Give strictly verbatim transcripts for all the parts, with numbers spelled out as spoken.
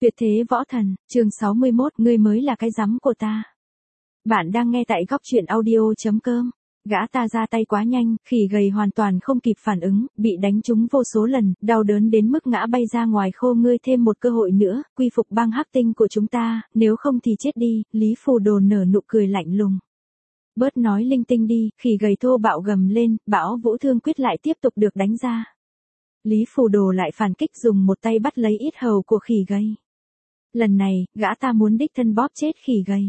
Tuyệt thế võ thần, chương sáu mươi mốt, ngươi mới là cái rắm của ta. Bạn đang nghe tại góc truyện audio.com. Gã ta ra tay quá nhanh, khỉ gầy hoàn toàn không kịp phản ứng, bị đánh trúng vô số lần, đau đớn đến mức ngã bay ra ngoài. Khô, ngươi thêm một cơ hội nữa, quy phục băng hắc tinh của chúng ta, nếu không thì chết đi. Lý Phù Đồ nở nụ cười lạnh lùng. Bớt nói linh tinh đi, khỉ gầy thô bạo gầm lên, Bão Vũ Thương Quyết lại tiếp tục được đánh ra. Lý Phù Đồ lại phản kích, dùng một tay bắt lấy yết hầu của khỉ gầy. Lần này, gã ta muốn đích thân bóp chết khỉ gầy.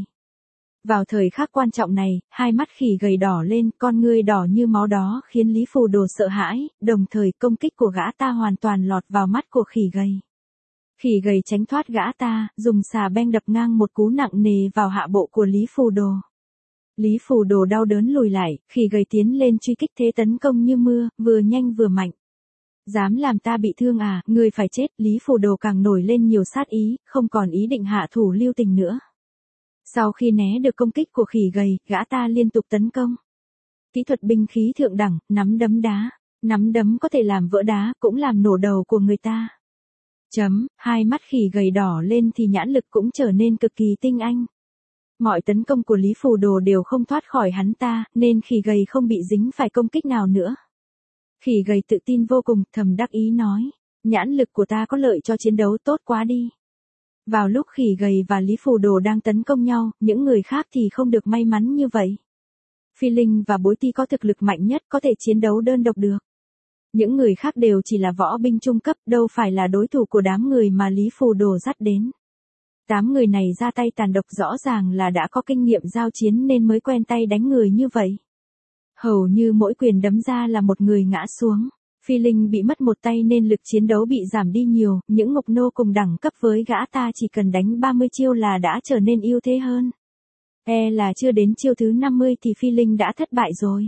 Vào thời khắc quan trọng này, hai mắt khỉ gầy đỏ lên, con ngươi đỏ như máu đó khiến Lý Phù Đồ sợ hãi, đồng thời công kích của gã ta hoàn toàn lọt vào mắt của khỉ gầy. Khỉ gầy tránh thoát gã ta, dùng xà beng đập ngang một cú nặng nề vào hạ bộ của Lý Phù Đồ. Lý Phù Đồ đau đớn lùi lại, khỉ gầy tiến lên truy kích, thế tấn công như mưa, vừa nhanh vừa mạnh. Dám làm ta bị thương à, ngươi phải chết. Lý Phù Đồ càng nổi lên nhiều sát ý, không còn ý định hạ thủ lưu tình nữa. Sau khi né được công kích của khỉ gầy, gã ta liên tục tấn công. Kỹ thuật binh khí thượng đẳng, nắm đấm đá. Nắm đấm có thể làm vỡ đá, cũng làm nổ đầu của người ta. Chấm, hai mắt khỉ gầy đỏ lên thì nhãn lực cũng trở nên cực kỳ tinh anh. Mọi tấn công của Lý Phù Đồ đều không thoát khỏi hắn ta, nên khỉ gầy không bị dính phải công kích nào nữa. Khỉ gầy tự tin vô cùng, thầm đắc ý nói, nhãn lực của ta có lợi cho chiến đấu, tốt quá đi. Vào lúc khỉ gầy và Lý Phù Đồ đang tấn công nhau, những người khác thì không được may mắn như vậy. Phi Linh và Bối Ti có thực lực mạnh nhất, có thể chiến đấu đơn độc được. Những người khác đều chỉ là võ binh trung cấp, đâu phải là đối thủ của đám người mà Lý Phù Đồ dắt đến. Tám người này ra tay tàn độc, rõ ràng là đã có kinh nghiệm giao chiến nên mới quen tay đánh người như vậy. Hầu như mỗi quyền đấm ra là một người ngã xuống. Phi Linh bị mất một tay nên lực chiến đấu bị giảm đi nhiều, những ngục nô cùng đẳng cấp với gã ta chỉ cần đánh ba mươi chiêu là đã trở nên ưu thế hơn. E là chưa đến chiêu thứ năm mươi thì Phi Linh đã thất bại rồi.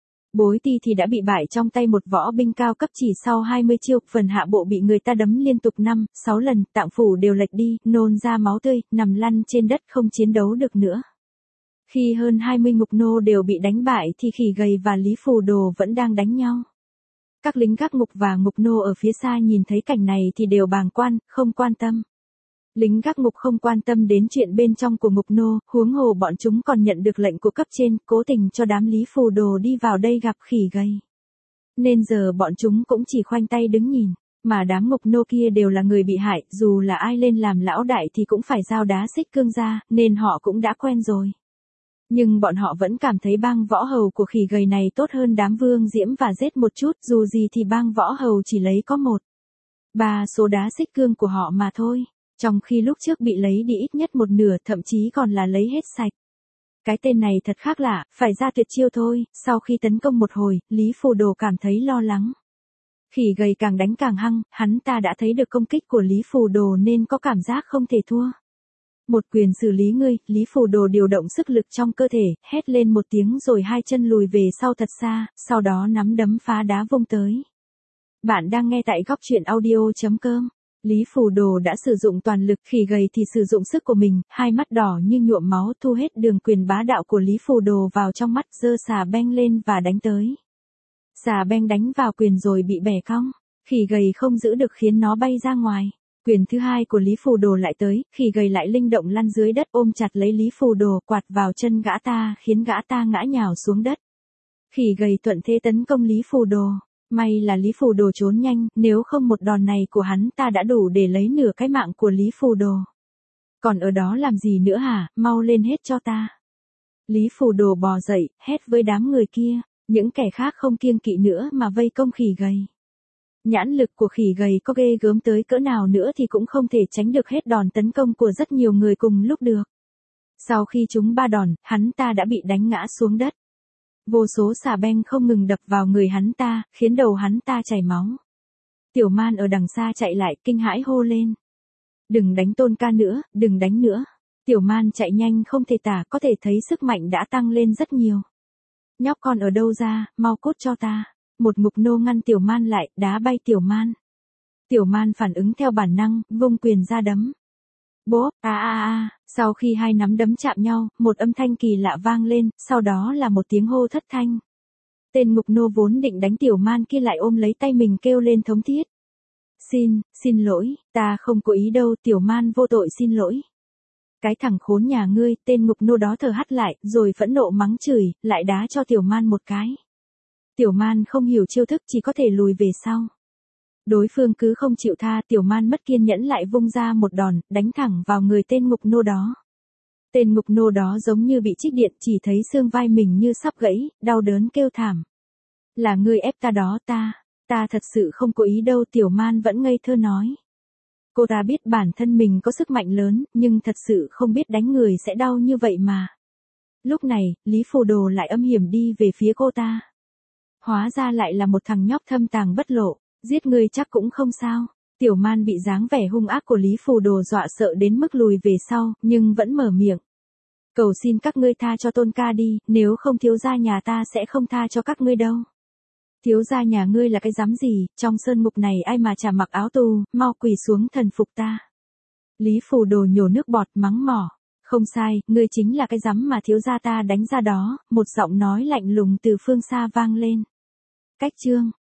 Bối Ti thì đã bị bại trong tay một võ binh cao cấp chỉ sau hai mươi chiêu, phần hạ bộ bị người ta đấm liên tục năm, sáu lần, tạng phủ đều lệch đi, nôn ra máu tươi, nằm lăn trên đất không chiến đấu được nữa. Khi hơn hai mươi ngục nô đều bị đánh bại thì khỉ gầy và Lý Phù Đồ vẫn đang đánh nhau. Các lính gác ngục và ngục nô ở phía xa nhìn thấy cảnh này thì đều bàng quan, không quan tâm. Lính gác ngục không quan tâm đến chuyện bên trong của ngục nô, huống hồ bọn chúng còn nhận được lệnh của cấp trên, cố tình cho đám Lý Phù Đồ đi vào đây gặp khỉ gầy. Nên giờ bọn chúng cũng chỉ khoanh tay đứng nhìn, mà đám ngục nô kia đều là người bị hại, dù là ai lên làm lão đại thì cũng phải giao đá xích cương ra, nên họ cũng đã quen rồi. Nhưng bọn họ vẫn cảm thấy bang võ hầu của khỉ gầy này tốt hơn đám Vương Diễm và Rết một chút, dù gì thì bang võ hầu chỉ lấy có một ba số đá xích cương của họ mà thôi, trong khi lúc trước bị lấy đi ít nhất một nửa, thậm chí còn là lấy hết sạch. Cái tên này thật khác lạ, phải ra tuyệt chiêu thôi. Sau khi tấn công một hồi, Lý Phù Đồ cảm thấy lo lắng. Khỉ gầy càng đánh càng hăng, hắn ta đã thấy được công kích của Lý Phù Đồ nên có cảm giác không thể thua. Một quyền xử lý ngươi. Lý Phù Đồ điều động sức lực trong cơ thể, hét lên một tiếng rồi hai chân lùi về sau thật xa, sau đó nắm đấm phá đá vung tới. Bạn đang nghe tại góc truyện audio.com. Lý Phù Đồ đã sử dụng toàn lực, khỉ gầy thì sử dụng sức của mình, hai mắt đỏ như nhuộm máu, thu hết đường quyền bá đạo của Lý Phù Đồ vào trong mắt, giơ xà beng lên và đánh tới. Xà beng đánh vào quyền rồi bị bẻ cong, khỉ gầy không giữ được khiến nó bay ra ngoài. Quyền thứ hai của Lý Phù Đồ lại tới, khỉ gầy lại linh động lăn dưới đất, ôm chặt lấy Lý Phù Đồ, quạt vào chân gã ta khiến gã ta ngã nhào xuống đất. Khỉ gầy thuận thế tấn công Lý Phù Đồ. May là Lý Phù Đồ trốn nhanh, nếu không một đòn này của hắn ta đã đủ để lấy nửa cái mạng của Lý Phù Đồ. Còn ở đó làm gì nữa hả, mau lên hết cho ta. Lý Phù Đồ bò dậy, hét với đám người kia, những kẻ khác không kiêng kỵ nữa mà vây công khỉ gầy. Nhãn lực của khỉ gầy có ghê gớm tới cỡ nào nữa thì cũng không thể tránh được hết đòn tấn công của rất nhiều người cùng lúc được. Sau khi trúng ba đòn, hắn ta đã bị đánh ngã xuống đất. Vô số xà beng không ngừng đập vào người hắn ta, khiến đầu hắn ta chảy máu. Tiểu Man ở đằng xa chạy lại, kinh hãi hô lên. Đừng đánh Tôn ca nữa, đừng đánh nữa. Tiểu Man chạy nhanh không thể tả, có thể thấy sức mạnh đã tăng lên rất nhiều. Nhóc con ở đâu ra, mau cút cho ta. Một ngục nô ngăn Tiểu Man lại, đá bay Tiểu Man. Tiểu Man phản ứng theo bản năng, vung quyền ra đấm. Bốp, a a a, sau khi hai nắm đấm chạm nhau, một âm thanh kỳ lạ vang lên, sau đó là một tiếng hô thất thanh. Tên ngục nô vốn định đánh Tiểu Man kia lại ôm lấy tay mình kêu lên thống thiết. Xin, xin lỗi, ta không cố ý đâu, Tiểu Man vô tội xin lỗi. Cái thằng khốn nhà ngươi, tên ngục nô đó thở hắt lại, rồi phẫn nộ mắng chửi, lại đá cho Tiểu Man một cái. Tiểu Man không hiểu chiêu thức, chỉ có thể lùi về sau. Đối phương cứ không chịu tha, Tiểu Man mất kiên nhẫn lại vung ra một đòn, đánh thẳng vào người tên ngục nô đó. Tên ngục nô đó giống như bị trích điện, chỉ thấy xương vai mình như sắp gãy, đau đớn kêu thảm. Là ngươi ép ta đó, ta, ta thật sự không cố ý đâu, Tiểu Man vẫn ngây thơ nói. Cô ta biết bản thân mình có sức mạnh lớn, nhưng thật sự không biết đánh người sẽ đau như vậy mà. Lúc này, Lý Phù Đồ lại âm hiểm đi về phía cô ta. Hóa ra lại là một thằng nhóc thâm tàng bất lộ, giết người chắc cũng không sao. Tiểu Man bị dáng vẻ hung ác của Lý Phù Đồ dọa sợ đến mức lùi về sau, nhưng vẫn mở miệng. Cầu xin các ngươi tha cho Tôn ca đi, nếu không thiếu gia nhà ta sẽ không tha cho các ngươi đâu. Thiếu gia nhà ngươi là cái dám gì, trong sơn mục này ai mà chả mặc áo tù, mau quỳ xuống thần phục ta. Lý Phù Đồ nhổ nước bọt mắng mỏ. Không sai, ngươi chính là cái dám mà thiếu gia ta đánh ra đó, một giọng nói lạnh lùng từ phương xa vang lên. Cách chương